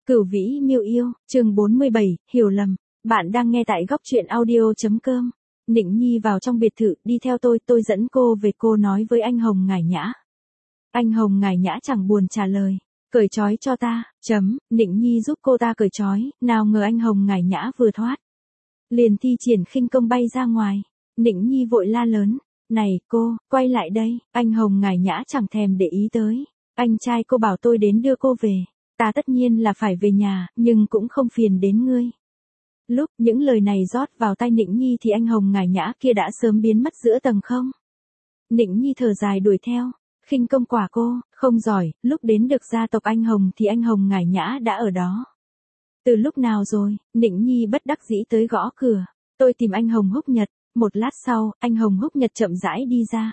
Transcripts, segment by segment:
Cửu Vĩ Miêu Yêu, chương 47, hiểu lầm. Bạn đang nghe tại góc truyện audio.com. Nịnh Nhi vào trong biệt thự, đi theo tôi dẫn cô về, cô nói với anh Hồng Ngải Nhã. Anh Hồng Ngải Nhã chẳng buồn trả lời. Cởi trói cho ta, Nịnh Nhi giúp cô ta cởi trói, nào ngờ anh Hồng Ngải Nhã vừa thoát. Liền thi triển khinh công bay ra ngoài. Nịnh Nhi vội la lớn. Này cô, quay lại đây, anh Hồng Ngải Nhã chẳng thèm để ý tới. Anh trai cô bảo tôi đến đưa cô về. Ta tất nhiên là phải về nhà, nhưng cũng không phiền đến ngươi. Lúc những lời này rót vào tai Nịnh Nhi thì anh Hồng Ngải Nhã kia đã sớm biến mất giữa tầng không. Nịnh Nhi thở dài đuổi theo, khinh công quả cô, không giỏi, lúc đến được gia tộc anh Hồng thì anh Hồng Ngải Nhã đã ở đó. Từ lúc nào rồi, Nịnh Nhi bất đắc dĩ tới gõ cửa, tôi tìm anh Hồng Húc Nhật, một lát sau, anh Hồng Húc Nhật chậm rãi đi ra.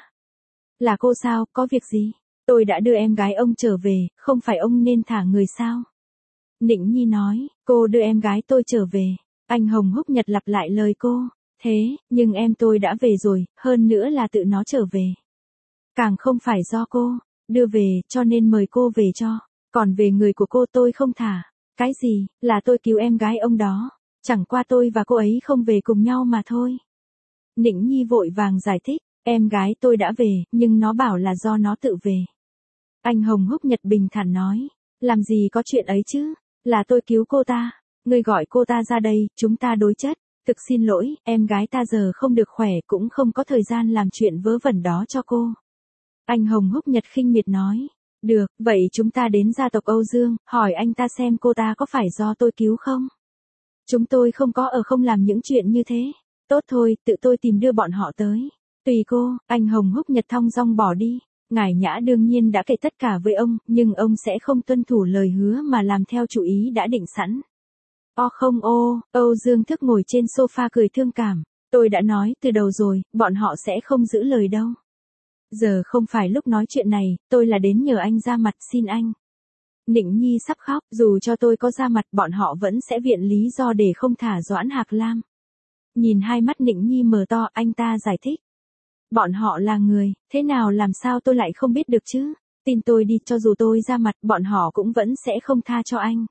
Là cô sao, có việc gì? Tôi đã đưa em gái ông trở về, không phải ông nên thả người sao? Nịnh Nhi nói, cô đưa em gái tôi trở về. Anh Hồng Húc Nhật lặp lại lời cô, thế, nhưng em tôi đã về rồi, hơn nữa là tự nó trở về. Càng không phải do cô đưa về, cho nên mời cô về cho. Còn về người của cô tôi không thả. Cái gì, là tôi cứu em gái ông đó. Chẳng qua tôi và cô ấy không về cùng nhau mà thôi. Nịnh Nhi vội vàng giải thích, em gái tôi đã về, nhưng nó bảo là do nó tự về. Anh Hồng Húc Nhật bình thản nói, làm gì có chuyện ấy chứ, là tôi cứu cô ta, ngươi gọi cô ta ra đây, chúng ta đối chất, thực xin lỗi, em gái ta giờ không được khỏe cũng không có thời gian làm chuyện vớ vẩn đó cho cô. Anh Hồng Húc Nhật khinh miệt nói, được, vậy chúng ta đến gia tộc Âu Dương, hỏi anh ta xem cô ta có phải do tôi cứu không? Chúng tôi không có không làm những chuyện như thế. Tốt thôi, tự tôi tìm đưa bọn họ tới. Tùy cô, anh Hồng Húc Nhật thong dong bỏ đi. Ngải Nhã đương nhiên đã kể tất cả với ông, nhưng ông sẽ không tuân thủ lời hứa mà làm theo chủ ý đã định sẵn. Không Âu Dương Thức ngồi trên sofa cười thương cảm. Tôi đã nói từ đầu rồi, bọn họ sẽ không giữ lời đâu. Giờ không phải lúc nói chuyện này, tôi là đến nhờ anh ra mặt xin anh. Nịnh Nhi sắp khóc, dù cho tôi có ra mặt bọn họ vẫn sẽ viện lý do để không thả Doãn Hạc Lam. Nhìn hai mắt Nịnh Nhi mở to, anh ta giải thích. Bọn họ là người, thế nào làm sao tôi lại không biết được chứ? Tin tôi đi, cho dù tôi ra mặt, bọn họ cũng vẫn sẽ không tha cho anh.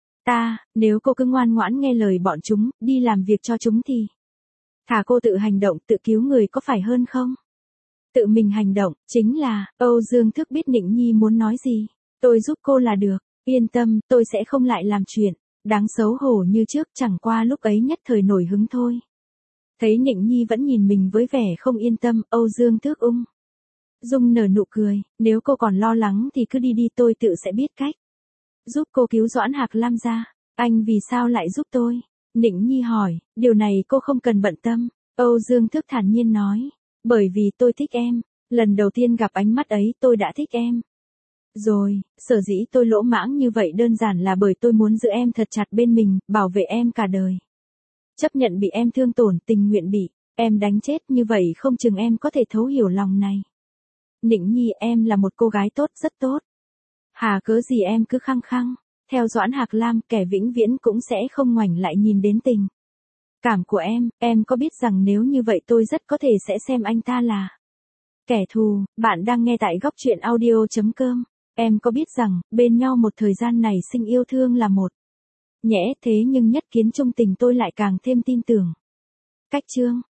Nếu cô cứ ngoan ngoãn nghe lời bọn chúng, đi làm việc cho chúng thì thả cô tự hành động, tự cứu người có phải hơn không? Tự mình hành động, chính là, Âu Dương Thức biết Nịnh Nhi muốn nói gì. Tôi giúp cô là được, yên tâm, tôi sẽ không lại làm chuyện đáng xấu hổ như trước, chẳng qua lúc ấy nhất thời nổi hứng thôi. Thấy Nịnh Nhi vẫn nhìn mình với vẻ không yên tâm, Âu Dương Thức dung nở nụ cười, nếu cô còn lo lắng thì cứ đi đi, tôi tự sẽ biết cách giúp cô cứu Doãn Hạc Lam ra. Anh vì sao lại giúp tôi? Nịnh Nhi hỏi, điều này cô không cần bận tâm. Âu Dương Thức thản nhiên nói, bởi vì tôi thích em. Lần đầu tiên gặp ánh mắt ấy tôi đã thích em. Rồi, sở dĩ tôi lỗ mãng như vậy đơn giản là bởi tôi muốn giữ em thật chặt bên mình, bảo vệ em cả đời. Chấp nhận bị em thương tổn, tình nguyện bị em đánh chết, như vậy không chừng em có thể thấu hiểu lòng này. Nịnh Nhi, em là một cô gái tốt, rất tốt. Hà cớ gì em cứ khăng khăng theo Doãn Hạc Lam, kẻ vĩnh viễn cũng sẽ không ngoảnh lại nhìn đến tình cảm của em có biết rằng nếu như vậy tôi rất có thể sẽ xem anh ta là kẻ thù. Bạn đang nghe tại góc truyện audio.com. Em có biết rằng, bên nhau một thời gian này sinh yêu thương là một nhẽ, thế nhưng nhất kiến chung tình tôi lại càng thêm tin tưởng. Cách chương